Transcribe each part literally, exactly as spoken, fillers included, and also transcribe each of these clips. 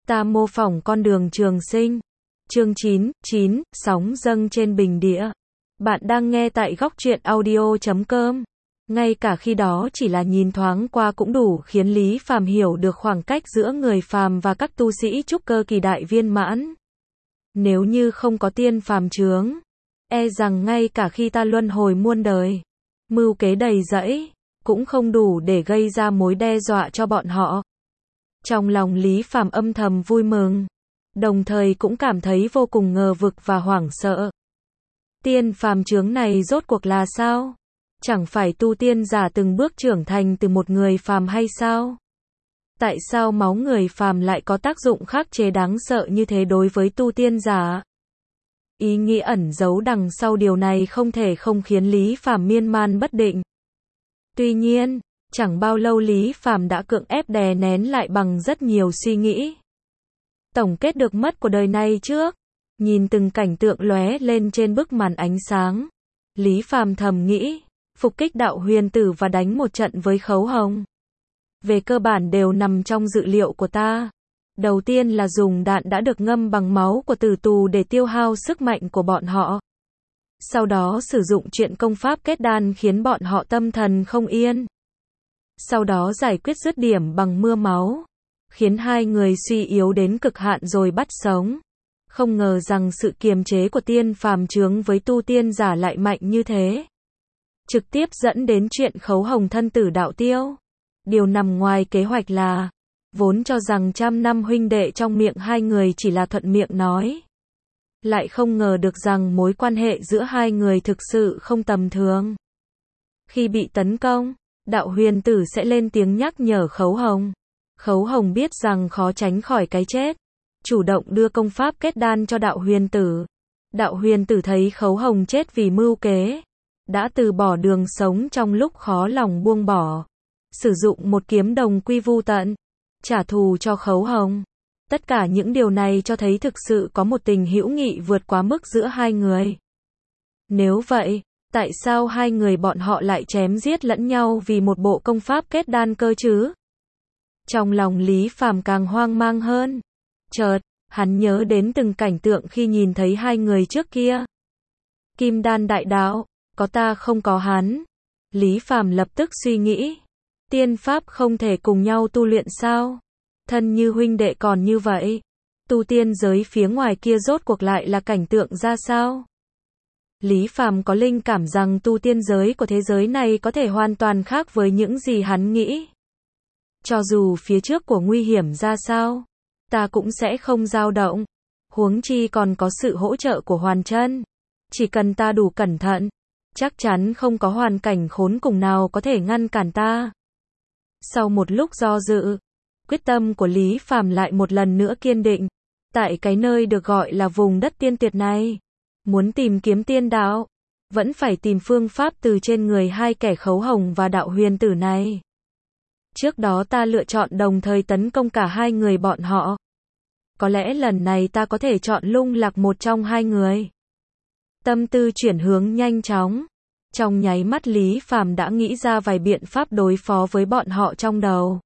Ta mô phỏng con đường trường sinh. Chương chín, chín, sóng dâng trên bình địa. Bạn đang nghe tại góc truyện audio chấm com. Ngay cả khi đó chỉ là nhìn thoáng qua cũng đủ khiến Lý Phàm hiểu được khoảng cách giữa người phàm và các tu sĩ trúc cơ kỳ đại viên mãn. Nếu như không có tiên phàm chướng, e rằng ngay cả khi ta luân hồi muôn đời, mưu kế đầy rẫy, cũng không đủ để gây ra mối đe dọa cho bọn họ. Trong lòng Lý Phàm âm thầm vui mừng, đồng thời cũng cảm thấy vô cùng ngờ vực và hoảng sợ. Tiên phàm chướng này rốt cuộc là sao? Chẳng phải tu tiên giả từng bước trưởng thành từ một người phàm hay sao? Tại sao máu người phàm lại có tác dụng khắc chế đáng sợ như thế đối với tu tiên giả? Ý nghĩ ẩn giấu đằng sau điều này không thể không khiến Lý Phàm miên man bất định. Tuy nhiên, chẳng bao lâu Lý Phàm đã cưỡng ép đè nén lại bằng rất nhiều suy nghĩ. Tổng kết được mất của đời này trước, nhìn từng cảnh tượng lóe lên trên bức màn ánh sáng, Lý Phàm thầm nghĩ, phục kích đạo huyền tử và đánh một trận với Khấu Hồng, về cơ bản đều nằm trong dự liệu của ta. Đầu tiên là dùng đạn đã được ngâm bằng máu của tử tù để tiêu hao sức mạnh của bọn họ. Sau đó sử dụng chuyện công pháp kết đan khiến bọn họ tâm thần không yên. Sau đó giải quyết dứt điểm bằng mưa máu, khiến hai người suy yếu đến cực hạn rồi bắt sống. Không ngờ rằng sự kiềm chế của tiên phàm chướng với tu tiên giả lại mạnh như thế, trực tiếp dẫn đến chuyện Khấu Hồng thân tử đạo tiêu. Điều nằm ngoài kế hoạch là, vốn cho rằng trăm năm huynh đệ trong miệng hai người chỉ là thuận miệng nói, lại không ngờ được rằng mối quan hệ giữa hai người thực sự không tầm thường. Khi bị tấn công, đạo huyền tử sẽ lên tiếng nhắc nhở Khấu Hồng. Khấu Hồng biết rằng khó tránh khỏi cái chết, chủ động đưa công pháp kết đan cho đạo huyền tử. Đạo huyền tử thấy Khấu Hồng chết vì mưu kế, đã từ bỏ đường sống trong lúc khó lòng buông bỏ, sử dụng một kiếm đồng quy vu tận, trả thù cho Khấu Hồng. Tất cả những điều này cho thấy thực sự có một tình hữu nghị vượt quá mức giữa hai người. Nếu vậy, tại sao hai người bọn họ lại chém giết lẫn nhau vì một bộ công pháp kết đan cơ chứ? Trong lòng Lý Phàm càng hoang mang hơn. Chợt, hắn nhớ đến từng cảnh tượng khi nhìn thấy hai người trước kia. Kim đan đại đạo, có ta không có hắn. Lý Phàm lập tức suy nghĩ, tiên pháp không thể cùng nhau tu luyện sao? Thân như huynh đệ còn như vậy, tu tiên giới phía ngoài kia rốt cuộc lại là cảnh tượng ra sao? Lý Phàm có linh cảm rằng tu tiên giới của thế giới này có thể hoàn toàn khác với những gì hắn nghĩ. Cho dù phía trước của nguy hiểm ra sao, ta cũng sẽ không dao động. Huống chi còn có sự hỗ trợ của Hoàn Chân. Chỉ cần ta đủ cẩn thận, chắc chắn không có hoàn cảnh khốn cùng nào có thể ngăn cản ta. Sau một lúc do dự, quyết tâm của Lý Phàm lại một lần nữa kiên định. Tại cái nơi được gọi là vùng đất tiên tuyệt này, muốn tìm kiếm tiên đạo, vẫn phải tìm phương pháp từ trên người hai kẻ Khấu Hồng và đạo huyền tử này. Trước đó ta lựa chọn đồng thời tấn công cả hai người bọn họ. Có lẽ lần này ta có thể chọn lung lạc một trong hai người. Tâm tư chuyển hướng nhanh chóng. Trong nháy mắt Lý Phàm đã nghĩ ra vài biện pháp đối phó với bọn họ trong đầu.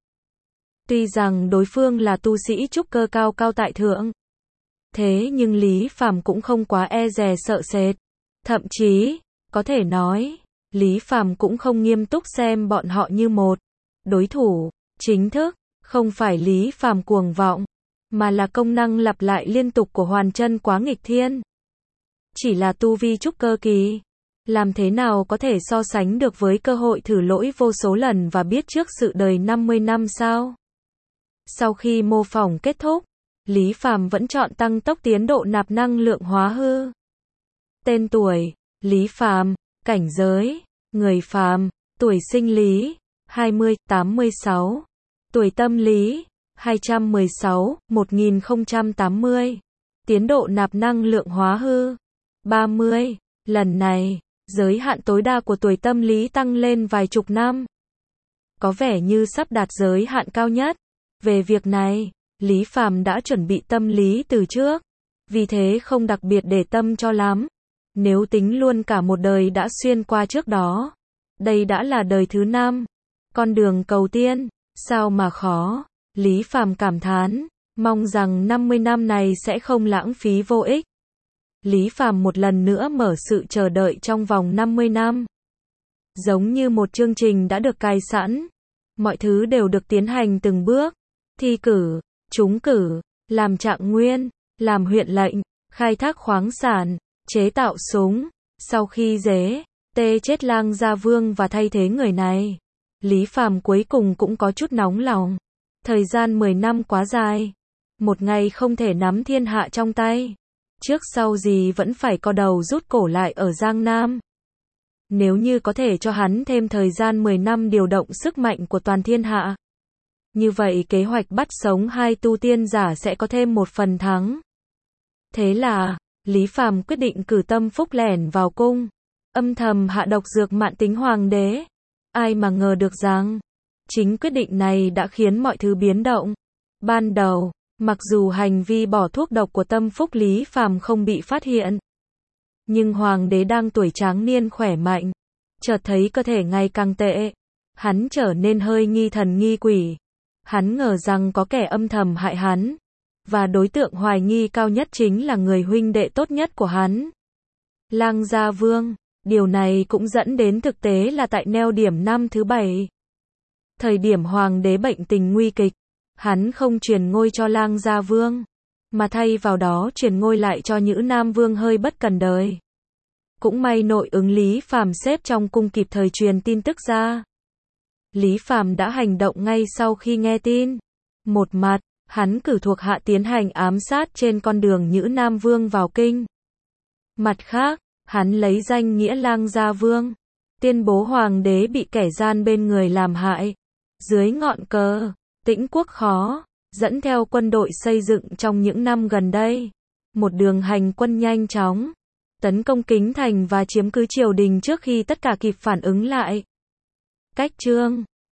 Tuy rằng đối phương là tu sĩ trúc cơ cao cao tại thượng, thế nhưng Lý Phàm cũng không quá e dè sợ sệt. Thậm chí, có thể nói, Lý Phàm cũng không nghiêm túc xem bọn họ như một đối thủ chính thức. Không phải Lý Phàm cuồng vọng, mà là công năng lặp lại liên tục của Hoàn Chân quá nghịch thiên. Chỉ là tu vi trúc cơ kỳ, làm thế nào có thể so sánh được với cơ hội thử lỗi vô số lần và biết trước sự đời năm mươi năm sao? Sau khi mô phỏng kết thúc, Lý Phàm vẫn chọn tăng tốc tiến độ nạp năng lượng hóa hư. Tên tuổi, Lý Phàm. Cảnh giới, người phàm. Tuổi sinh Lý, hai mươi, tám mươi sáu. Tuổi tâm Lý, hai trăm mười sáu, một nghìn không trăm tám mươi. Tiến độ nạp năng lượng hóa hư, ba mươi. Lần này, giới hạn tối đa của tuổi tâm lý tăng lên vài chục năm. Có vẻ như sắp đạt giới hạn cao nhất. Về việc này, Lý Phàm đã chuẩn bị tâm lý từ trước, vì thế không đặc biệt để tâm cho lắm. Nếu tính luôn cả một đời đã xuyên qua trước đó, đây đã là đời thứ năm. Con đường cầu tiên, sao mà khó? Lý Phàm cảm thán, Mong rằng năm mươi năm này sẽ không lãng phí vô ích. Lý Phàm một lần nữa mở sự chờ đợi trong vòng năm mươi năm. Giống như một chương trình đã được cài sẵn. Mọi thứ đều được tiến hành từng bước. Thi cử, trúng cử, làm trạng nguyên, làm huyện lệnh, khai thác khoáng sản, chế tạo súng. Sau khi dế, tê chết Lang Gia Vương và thay thế người này, Lý Phàm cuối cùng cũng có chút nóng lòng. Thời gian mười năm quá dài. Một ngày không thể nắm thiên hạ trong tay. Trước sau gì vẫn phải co đầu rút cổ lại ở Giang Nam. Nếu như có thể cho hắn thêm thời gian mười năm điều động sức mạnh của toàn thiên hạ, như vậy kế hoạch bắt sống hai tu tiên giả sẽ có thêm một phần thắng. Thế là, Lý Phàm quyết định cử Tâm Phúc lẻn vào cung, âm thầm hạ độc dược mạn tính hoàng đế. Ai mà ngờ được rằng, chính quyết định này đã khiến mọi thứ biến động. Ban đầu, mặc dù hành vi bỏ thuốc độc của Tâm Phúc Lý Phàm không bị phát hiện, nhưng hoàng đế đang tuổi tráng niên khỏe mạnh, chợt thấy cơ thể ngày càng tệ, hắn trở nên hơi nghi thần nghi quỷ. Hắn ngờ rằng có kẻ âm thầm hại hắn, và đối tượng hoài nghi cao nhất chính là người huynh đệ tốt nhất của hắn, Lang Gia Vương. Điều này cũng dẫn đến thực tế là tại neo điểm năm thứ bảy, thời điểm hoàng đế bệnh tình nguy kịch, hắn không truyền ngôi cho Lang Gia Vương, mà thay vào đó truyền ngôi lại cho Nhữ Nam Vương hơi bất cần đời. Cũng may nội ứng Lý Phàm xếp trong cung kịp thời truyền tin tức ra. Lý Phàm đã hành động ngay sau khi nghe tin. Một mặt, hắn cử thuộc hạ tiến hành ám sát trên con đường Nhữ Nam Vương vào kinh. Mặt khác, hắn lấy danh nghĩa Lang Gia Vương, tuyên bố hoàng đế bị kẻ gian bên người làm hại. Dưới ngọn cờ Tĩnh Quốc khó, dẫn theo quân đội xây dựng trong những năm gần đây, một đường hành quân nhanh chóng, tấn công Kính Thành và chiếm cứ triều đình trước khi tất cả kịp phản ứng lại. Cách chương